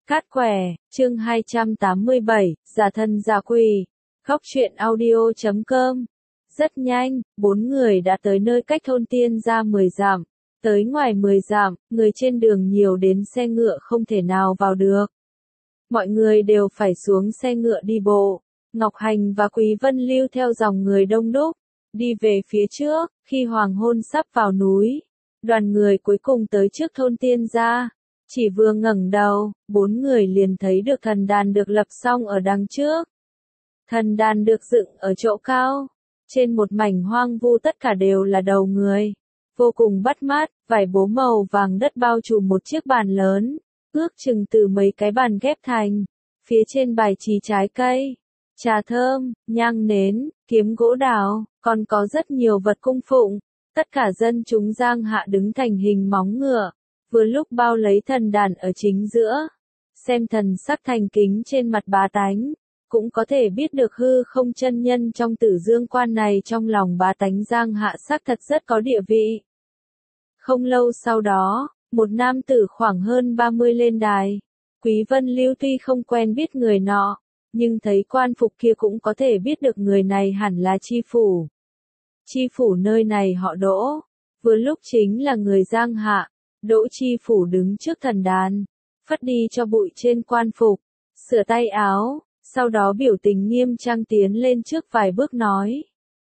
Cát quẻ, chương 287, giả thân giả quỷ. Góc truyện audio.com. Rất nhanh, 4 người đã tới nơi cách thôn Tiên Gia 10 dặm. Tới ngoài 10 dặm, người trên đường nhiều đến xe ngựa không thể nào vào được. Mọi người đều phải xuống xe ngựa đi bộ. Ngọc Hành và Quý Vân Lưu theo dòng người đông đúc, đi về phía trước. Khi hoàng hôn sắp vào núi, đoàn người cuối cùng tới trước thôn Tiên Gia. Chỉ vừa ngẩng đầu, 4 người liền thấy được thần đàn được lập xong ở đằng trước. Thần đàn được dựng ở chỗ cao, trên một mảnh hoang vu tất cả đều là đầu người. Vô cùng bắt mắt, vải bố màu vàng đất bao trùm một chiếc bàn lớn, ước chừng từ mấy cái bàn ghép thành. Phía trên bài trí trái cây, trà thơm, nhang nến, kiếm gỗ đào, còn có rất nhiều vật cung phụng. Tất cả dân chúng Giang Hạ đứng thành hình móng ngựa, vừa lúc bao lấy thần đàn ở chính giữa. Xem thần sắc thành kính trên mặt bá tánh, cũng có thể biết được hư không chân nhân trong Tử Dương Quan này trong lòng bá tánh Giang Hạ xác thật rất có địa vị. Không lâu sau đó, một nam tử khoảng hơn 30 lên đài. Quý Vân Lưu tuy không quen biết người nọ, nhưng thấy quan phục kia cũng có thể biết được người này hẳn là chi phủ. Chi phủ nơi này họ Đỗ, vừa lúc chính là người Giang Hạ. Đỗ chi phủ đứng trước thần đàn, phất đi cho bụi trên quan phục, sửa tay áo, sau đó biểu tình nghiêm trang tiến lên trước vài bước nói.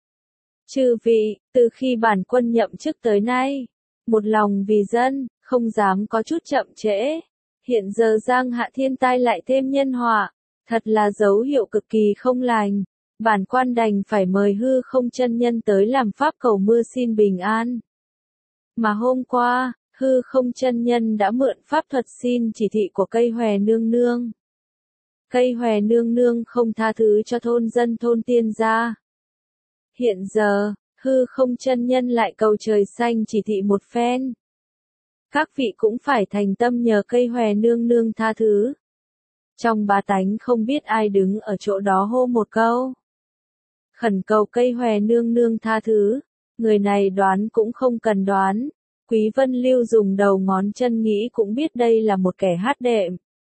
Chư vị, từ khi bản quân nhậm chức tới nay, một lòng vì dân, không dám có chút chậm trễ. Hiện giờ Giang Hạ thiên tai lại thêm nhân họa, thật là dấu hiệu cực kỳ không lành. Bản quan đành phải mời hư không chân nhân tới làm pháp cầu mưa xin bình an. Mà hôm qua, hư không chân nhân đã mượn pháp thuật xin chỉ thị của cây hòe nương nương. Cây hòe nương nương không tha thứ cho thôn dân thôn Tiên Gia. Hiện giờ, hư không chân nhân lại cầu trời xanh chỉ thị một phen. Các vị cũng phải thành tâm nhờ cây hòe nương nương tha thứ. Trong bá tánh không biết ai đứng ở chỗ đó hô một câu. Khẩn cầu cây hòe nương nương tha thứ, người này đoán cũng không cần đoán. Quý Vân Lưu dùng đầu ngón chân nghĩ cũng biết đây là một kẻ hát đệm.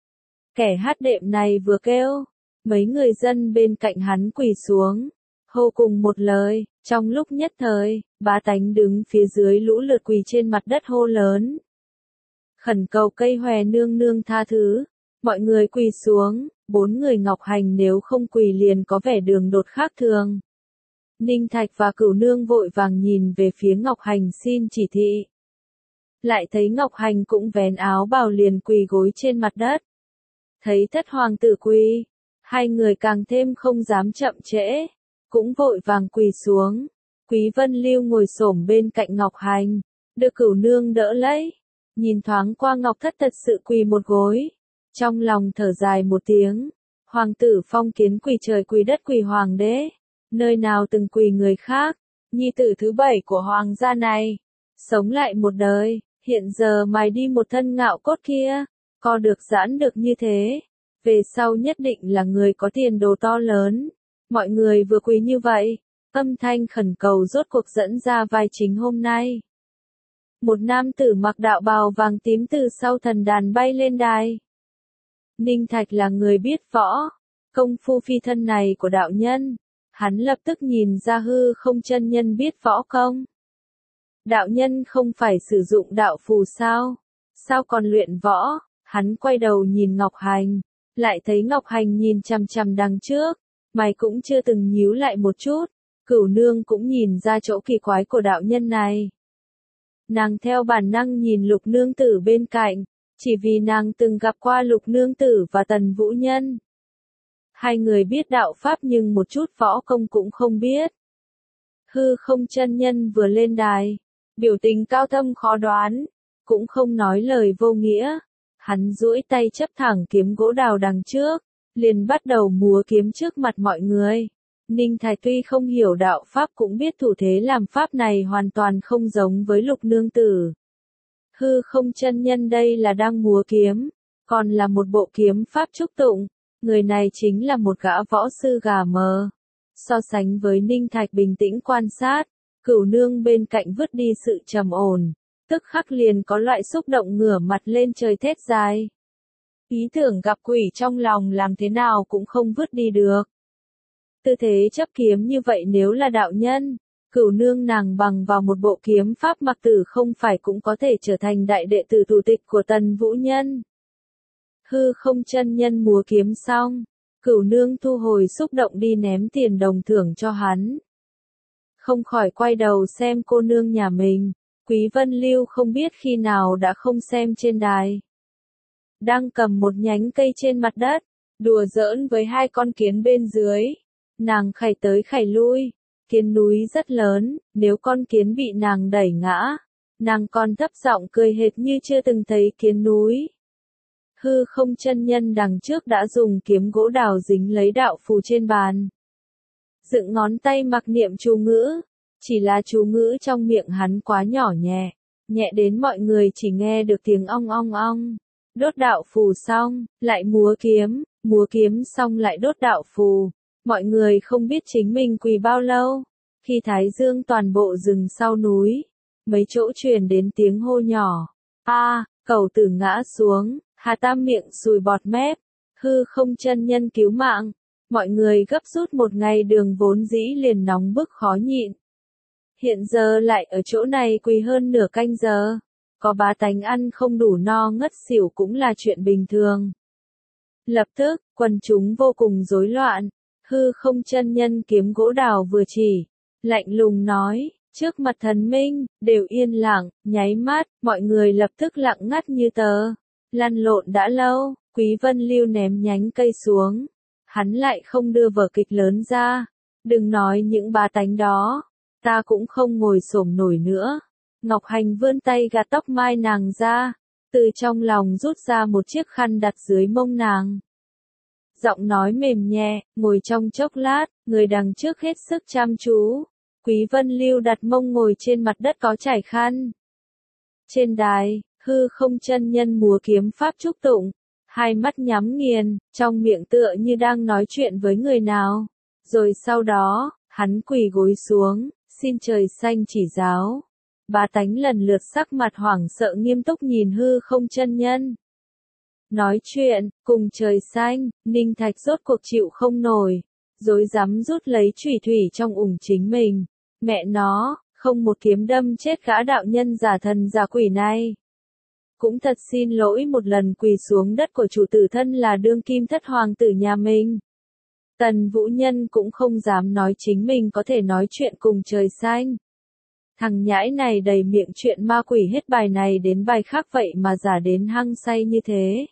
Kẻ hát đệm này vừa kêu, mấy người dân bên cạnh hắn quỳ xuống, hô cùng một lời. Trong lúc nhất thời, bá tánh đứng phía dưới lũ lượt quỳ trên mặt đất hô lớn. Khẩn cầu cây hòe nương nương tha thứ, mọi người quỳ xuống. 4 người Ngọc Hành nếu không quỳ liền có vẻ đường đột khác thường. Ninh Thạch và Cửu Nương vội vàng nhìn về phía Ngọc Hành xin chỉ thị. Lại thấy Ngọc Hành cũng vén áo bào liền quỳ gối trên mặt đất. Thấy thất hoàng tử quỳ, hai người càng thêm không dám chậm trễ, cũng vội vàng quỳ xuống. Quý Vân Lưu ngồi xổm bên cạnh Ngọc Hành, được Cửu Nương đỡ lấy, nhìn thoáng qua Ngọc Thất thật sự quỳ một gối, trong lòng thở dài một tiếng. Hoàng tử phong kiến quỳ trời quỳ đất quỳ hoàng đế, nơi nào từng quỳ người khác. Nhi tử thứ 7 của hoàng gia này, sống lại một đời, hiện giờ mài đi một thân ngạo cốt kia, co được giãn được như thế, về sau nhất định là người có tiền đồ to lớn. Mọi người vừa quỳ như vậy, âm thanh khẩn cầu rốt cuộc dẫn ra vai chính hôm nay. Một nam tử mặc đạo bào vàng tím từ sau thần đàn bay lên đài. Ninh Thạch là người biết võ, công phu phi thân này của đạo nhân, hắn lập tức nhìn ra hư không chân nhân biết võ công. Đạo nhân không phải sử dụng đạo phù sao? Sao còn luyện võ? Hắn quay đầu nhìn Ngọc Hành, lại thấy Ngọc Hành nhìn chằm chằm đằng trước, mày cũng chưa từng nhíu lại một chút. Cửu Nương cũng nhìn ra chỗ kỳ quái của đạo nhân này. Nàng theo bản năng nhìn Lục nương tử bên cạnh, chỉ vì nàng từng gặp qua Lục nương tử và Tần Vũ Nhân. Hai người biết đạo pháp nhưng một chút võ công cũng không biết. Hư không chân nhân vừa lên đài, biểu tình cao thâm khó đoán, cũng không nói lời vô nghĩa. Hắn duỗi tay chấp thẳng kiếm gỗ đào đằng trước, liền bắt đầu múa kiếm trước mặt mọi người. Ninh Thạch tuy không hiểu đạo pháp cũng biết thủ thế làm pháp này hoàn toàn không giống với Lục nương tử. Hư không chân nhân đây là đang múa kiếm, còn là một bộ kiếm pháp trúc tụng. Người này chính là một gã võ sư gà mờ. So sánh với Ninh Thạch bình tĩnh quan sát, Cửu Nương bên cạnh vứt đi sự trầm ổn, tức khắc liền có loại xúc động ngửa mặt lên trời thét dài. Ý tưởng gặp quỷ trong lòng làm thế nào cũng không vứt đi được. Tư thế chấp kiếm như vậy nếu là đạo nhân, Cửu nương nàng bằng vào một bộ kiếm pháp mặc tử không phải cũng có thể trở thành đại đệ tử thủ tịch của Tần Vũ Nhân. Hư không chân nhân múa kiếm xong, Cửu nương thu hồi xúc động đi ném tiền đồng thưởng cho hắn. Không khỏi quay đầu xem cô nương nhà mình, Quý Vân Lưu không biết khi nào đã không xem trên đài. Đang cầm một nhánh cây trên mặt đất, đùa giỡn với hai con kiến bên dưới. Nàng khảy tới khảy lui, kiến núi rất lớn, nếu con kiến bị nàng đẩy ngã, nàng còn thấp giọng cười hệt như chưa từng thấy kiến núi. Hư không chân nhân đằng trước đã dùng kiếm gỗ đào dính lấy đạo phù trên bàn. Dựng ngón tay mặc niệm chú ngữ, chỉ là chú ngữ trong miệng hắn quá nhỏ nhẹ, nhẹ đến mọi người chỉ nghe được tiếng ong ong ong. Đốt đạo phù xong, lại múa kiếm xong lại đốt đạo phù. Mọi người không biết chính mình quỳ bao lâu. Khi Thái Dương toàn bộ rừng sau núi, mấy chỗ truyền đến tiếng hô nhỏ. Cẩu tử ngã xuống, Hà Tam miệng sùi bọt mép. Hư không chân nhân cứu mạng. Mọi người gấp rút một ngày đường vốn dĩ liền nóng bức khó nhịn. Hiện giờ lại ở chỗ này quỳ hơn nửa canh giờ. Có bá tánh ăn không đủ no ngất xỉu cũng là chuyện bình thường. Lập tức, quần chúng vô cùng rối loạn. Hư không chân nhân kiếm gỗ đào vừa chỉ, lạnh lùng nói, trước mặt thần minh, đều yên lặng, nháy mắt, mọi người lập tức lặng ngắt như tờ. Lăn lộn đã lâu, Quý Vân Lưu ném nhánh cây xuống. Hắn lại không đưa vở kịch lớn ra. Đừng nói những bá tánh đó, ta cũng không ngồi xổm nổi nữa. Ngọc Hành vươn tay gạt tóc mai nàng ra, từ trong lòng rút ra một chiếc khăn đặt dưới mông nàng. Giọng nói mềm nhẹ, ngồi trong chốc lát, người đằng trước hết sức chăm chú. Quý Vân Lưu đặt mông ngồi trên mặt đất có trải khăn. Trên đài, hư không chân nhân múa kiếm pháp trúc tụng, hai mắt nhắm nghiền, trong miệng tựa như đang nói chuyện với người nào. Rồi sau đó, hắn quỳ gối xuống, xin trời xanh chỉ giáo. Bá tánh lần lượt sắc mặt hoảng sợ nghiêm túc nhìn hư không chân nhân. Nói chuyện, cùng trời xanh, Ninh Thạch rốt cuộc chịu không nổi, rối rắm rút lấy chủy thủy trong ủng chính mình. Mẹ nó, không một kiếm đâm chết gã đạo nhân giả thần giả quỷ này. Cũng thật xin lỗi một lần quỳ xuống đất của chủ tử thân là đương kim thất hoàng tử nhà mình. Tần Vũ Nhân cũng không dám nói chính mình có thể nói chuyện cùng trời xanh. Thằng nhãi này đầy miệng chuyện ma quỷ hết bài này đến bài khác vậy mà giả đến hăng say như thế.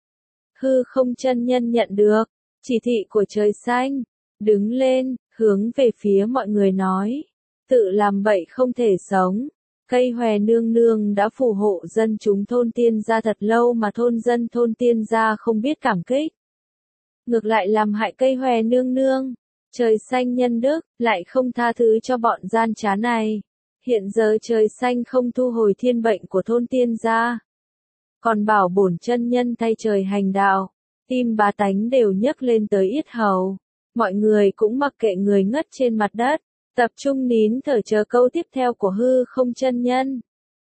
Hư không chân nhân nhận được chỉ thị của trời xanh, đứng lên, hướng về phía mọi người nói, tự làm bậy không thể sống. Cây hòe nương nương đã phù hộ dân chúng thôn tiên gia thật lâu mà thôn dân thôn tiên gia không biết cảm kích. Ngược lại làm hại cây hòe nương nương, trời xanh nhân đức, lại không tha thứ cho bọn gian trá này. Hiện giờ trời xanh không thu hồi thiên bệnh của thôn tiên gia, còn bảo bổn chân nhân thay trời hành đạo, tim bá tánh đều nhấc lên tới yết hầu. Mọi người cũng mặc kệ người ngất trên mặt đất, tập trung nín thở chờ câu tiếp theo của hư không chân nhân.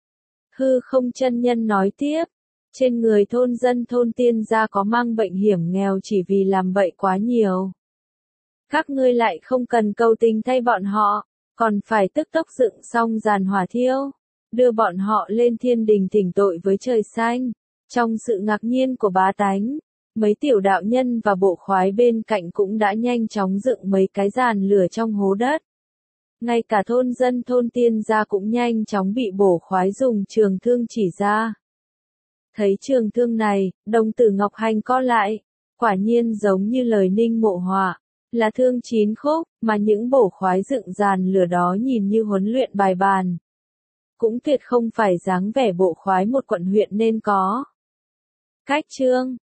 Hư không chân nhân nói tiếp, trên người thôn dân thôn tiên gia có mang bệnh hiểm nghèo chỉ vì làm bậy quá nhiều. Các ngươi lại không cần cầu tình thay bọn họ, còn phải tức tốc dựng xong giàn hỏa thiêu, đưa bọn họ lên thiên đình thỉnh tội với trời xanh. Trong sự ngạc nhiên của bá tánh, mấy tiểu đạo nhân và bộ khoái bên cạnh cũng đã nhanh chóng dựng mấy cái giàn lửa trong hố đất. Ngay cả thôn dân thôn tiên gia cũng nhanh chóng bị bổ khoái dùng trường thương chỉ ra. Thấy trường thương này, đồng tử Ngọc Hành co lại, quả nhiên giống như lời Ninh Mộ Họa, là thương chín khúc, mà những bổ khoái dựng giàn lửa đó nhìn như huấn luyện bài bàn. Cũng tuyệt không phải dáng vẻ bộ khoái một quận huyện nên có. Cách chương